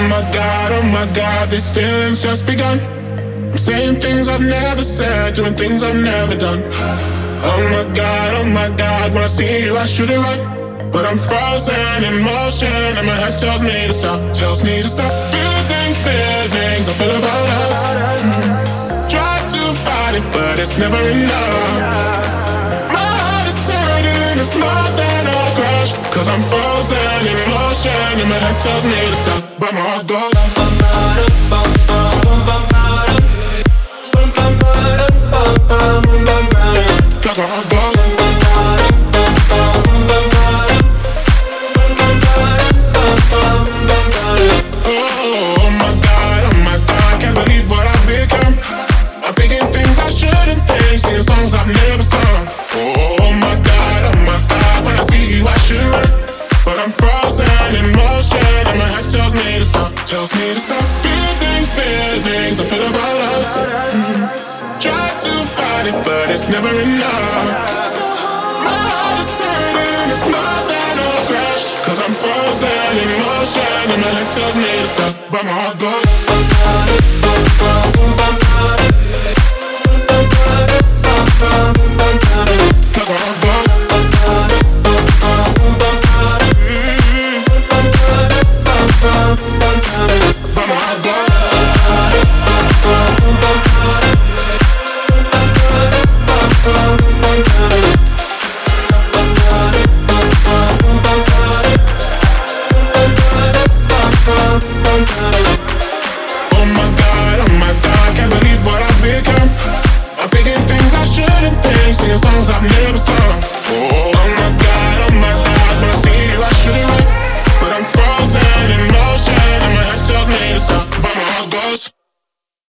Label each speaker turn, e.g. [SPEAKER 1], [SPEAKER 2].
[SPEAKER 1] Oh my God, these feelings just begun. I'm saying things I've never said, doing things I've never done. Oh my God, when I see you I should it right, but I'm frozen in motion and my head tells me to stop, tells me to stop. Feelings I feel about us. Try to fight it, but it's never enough. My heart is hurting, it's more than a crash, cause I'm frozen in motion and my head tells me to stop, but my heart goes. Cause my heart goes. Oh my God, can't believe what I've become. I'm thinking things I shouldn't think, singing songs I've never sung. Oh my God, when I see you I should run, but I'm frozen in motion and my head tells me to stop, tells me to stop. Feelings I feel about us. Try to fight it, but it's never enough. My heart is hurting, it's more than a crash, cause I'm frozen in motion and my head tells me to stop, but my heart goes. Cause my heart goes.